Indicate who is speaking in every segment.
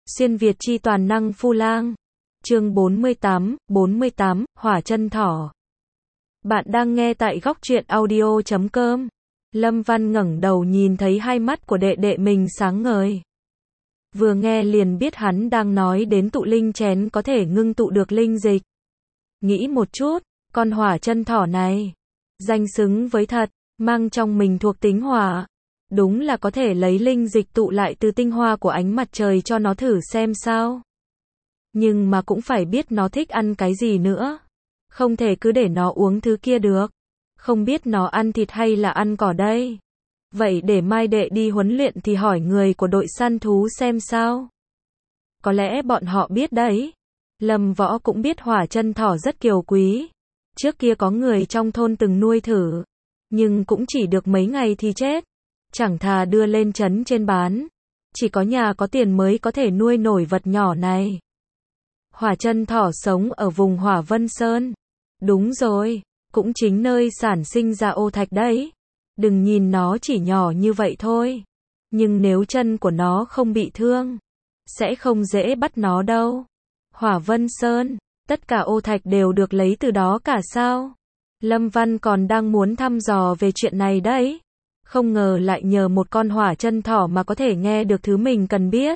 Speaker 1: Xuyên Việt chi toàn năng Phu Lang. Chương 48, Hỏa chân thỏ. Bạn đang nghe tại góc truyện audio.com. Lâm Văn ngẩng đầu nhìn thấy hai mắt của đệ đệ mình sáng ngời. Vừa nghe liền biết hắn đang nói đến tụ linh chén có thể ngưng tụ được linh dịch. Nghĩ một chút, con hỏa chân thỏ này, danh xứng với thật, mang trong mình thuộc tính hỏa. Đúng là có thể lấy linh dịch tụ lại từ tinh hoa của ánh mặt trời cho nó thử xem sao. Nhưng mà cũng phải biết nó thích ăn cái gì nữa. Không thể cứ để nó uống thứ kia được. Không biết nó ăn thịt hay là ăn cỏ đây. Vậy để mai đệ đi huấn luyện thì hỏi người của đội săn thú xem sao. Có lẽ bọn họ biết đấy. Lâm Võ cũng biết hỏa chân thỏ rất kiều quý. Trước kia có người trong thôn từng nuôi thử. Nhưng cũng chỉ được mấy ngày thì chết. Chẳng thà đưa lên trấn trên bán. Chỉ có nhà có tiền mới có thể nuôi nổi vật nhỏ này. Hỏa chân thỏ sống ở vùng Hỏa Vân Sơn. Đúng rồi, cũng chính nơi sản sinh ra ô thạch đấy. Đừng nhìn nó chỉ nhỏ như vậy thôi. Nhưng nếu chân của nó không bị thương, sẽ không dễ bắt nó đâu. Hỏa Vân Sơn, tất cả ô thạch đều được lấy từ đó cả sao? Lâm Văn còn đang muốn thăm dò về chuyện này đấy. Không ngờ lại nhờ một con hỏa chân thỏ mà có thể nghe được thứ mình cần biết.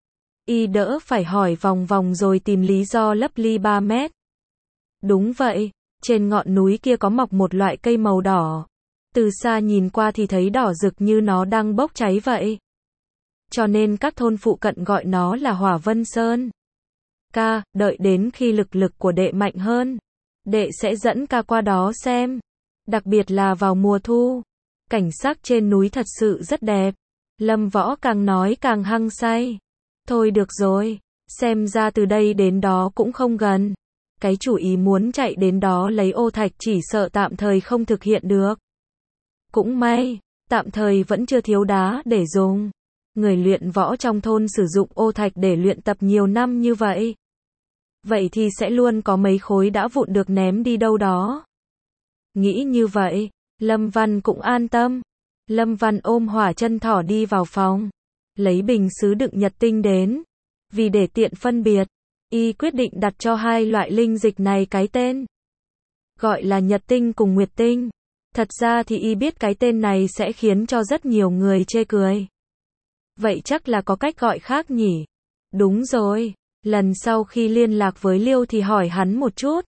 Speaker 1: Y đỡ phải hỏi vòng vòng rồi tìm lý do lấp ly 3 mét. Đúng vậy, trên ngọn núi kia có mọc một loại cây màu đỏ. Từ xa nhìn qua thì thấy đỏ rực như nó đang bốc cháy vậy. Cho nên các thôn phụ cận gọi nó là Hỏa Vân Sơn. Ca, đợi đến khi lực của đệ mạnh hơn, đệ sẽ dẫn ca qua đó xem. Đặc biệt là vào mùa thu. Cảnh sắc trên núi thật sự rất đẹp. Lâm Võ càng nói càng hăng say. Thôi được rồi, xem ra từ đây đến đó cũng không gần. Cái chủ ý muốn chạy đến đó lấy ô thạch chỉ sợ tạm thời không thực hiện được. Cũng may, tạm thời vẫn chưa thiếu đá để dùng. Người luyện võ trong thôn sử dụng ô thạch để luyện tập nhiều năm như vậy. Vậy thì sẽ luôn có mấy khối đã vụn được ném đi đâu đó. Nghĩ như vậy, Lâm Văn cũng an tâm. Lâm Văn ôm hỏa chân thỏ đi vào phòng. Lấy bình sứ đựng nhật tinh đến. Vì để tiện phân biệt, y quyết định đặt cho hai loại linh dịch này cái tên. Gọi là nhật tinh cùng nguyệt tinh. Thật ra thì y biết cái tên này sẽ khiến cho rất nhiều người chê cười. Vậy chắc là có cách gọi khác nhỉ? Đúng rồi, lần sau khi liên lạc với Liêu thì hỏi hắn một chút.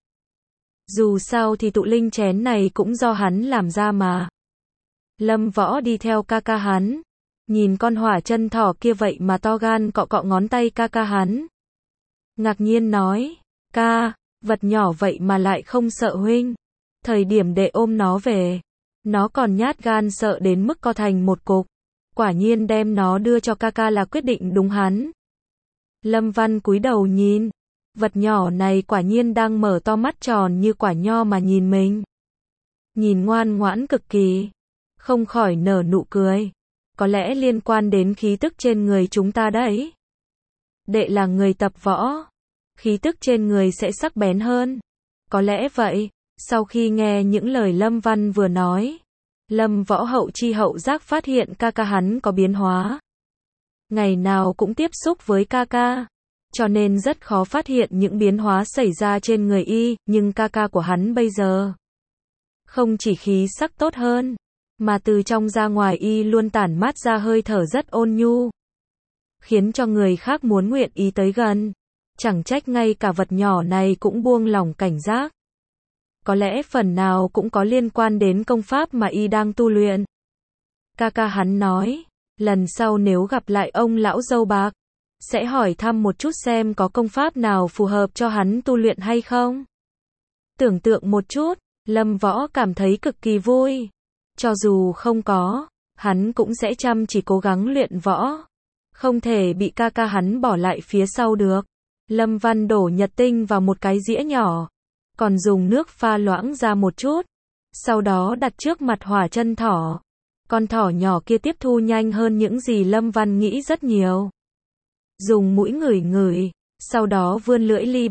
Speaker 1: Dù sao thì tụ linh chén này cũng do hắn làm ra mà. Lâm Võ đi theo ca ca hắn. Nhìn con hỏa chân thỏ kia vậy mà to gan cọ cọ ngón tay ca ca hắn. Ngạc nhiên nói, ca, vật nhỏ vậy mà lại không sợ huynh. Thời điểm đệ ôm nó về, nó còn nhát gan sợ đến mức co thành một cục. Quả nhiên đem nó đưa cho ca ca là quyết định đúng hắn. Lâm Văn cúi đầu nhìn. Vật nhỏ này quả nhiên đang mở to mắt tròn như quả nho mà nhìn mình. Nhìn ngoan ngoãn cực kỳ. Không khỏi nở nụ cười. Có lẽ liên quan đến khí tức trên người chúng ta đấy. Đệ là người tập võ. Khí tức trên người sẽ sắc bén hơn. Có lẽ vậy. Sau khi nghe những lời Lâm Văn vừa nói, Lâm Võ hậu chi hậu giác phát hiện ca ca hắn có biến hóa. Ngày nào cũng tiếp xúc với ca ca. Cho nên rất khó phát hiện những biến hóa xảy ra trên người y, nhưng ca ca của hắn bây giờ không chỉ khí sắc tốt hơn, mà từ trong ra ngoài y luôn tản mát ra hơi thở rất ôn nhu, khiến cho người khác muốn nguyện ý tới gần. Chẳng trách ngay cả vật nhỏ này cũng buông lỏng cảnh giác. Có lẽ phần nào cũng có liên quan đến công pháp mà y đang tu luyện. Ca ca hắn nói, lần sau nếu gặp lại ông lão râu bạc, sẽ hỏi thăm một chút xem có công pháp nào phù hợp cho hắn tu luyện hay không. Tưởng tượng một chút, Lâm Võ cảm thấy cực kỳ vui. Cho dù không có, hắn cũng sẽ chăm chỉ cố gắng luyện võ. Không thể bị ca ca hắn bỏ lại phía sau được. Lâm Văn đổ nhật tinh vào một cái dĩa nhỏ. Còn dùng nước pha loãng ra một chút. Sau đó đặt trước mặt hỏa chân thỏ. Con thỏ nhỏ kia tiếp thu nhanh hơn những gì Lâm Văn nghĩ rất nhiều. Dùng mũi ngửi ngửi, sau đó vươn lưỡi ly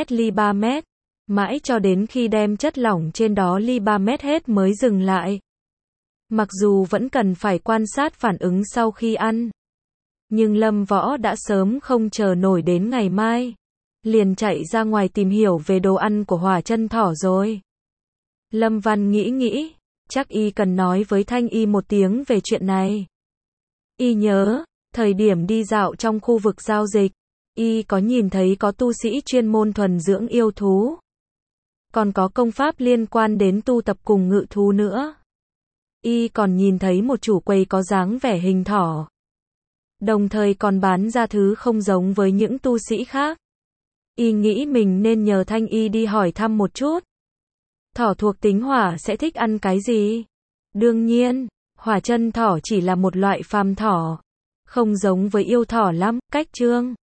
Speaker 1: 3 mét, mãi cho đến khi đem chất lỏng trên đó ly 3 mét hết mới dừng lại. Mặc dù vẫn cần phải quan sát phản ứng sau khi ăn, Nhưng Lâm Võ đã sớm không chờ nổi đến ngày mai. Liền chạy ra ngoài tìm hiểu về đồ ăn của hỏa chân thỏ rồi. Lâm Văn nghĩ, chắc y cần nói với Thanh Y một tiếng về chuyện này. Y nhớ, thời điểm đi dạo trong khu vực giao dịch, y có nhìn thấy có tu sĩ chuyên môn thuần dưỡng yêu thú. Còn có công pháp liên quan đến tu tập cùng ngự thú nữa. Y còn nhìn thấy một chủ quầy có dáng vẻ hình thỏ. Đồng thời còn bán ra thứ không giống với những tu sĩ khác. Y nghĩ mình nên nhờ Thanh Y đi hỏi thăm một chút. Thỏ thuộc tính hỏa sẽ thích ăn cái gì? Đương nhiên, hỏa chân thỏ chỉ là một loại phàm thỏ. Không giống với yêu thỏ lắm, cách chương.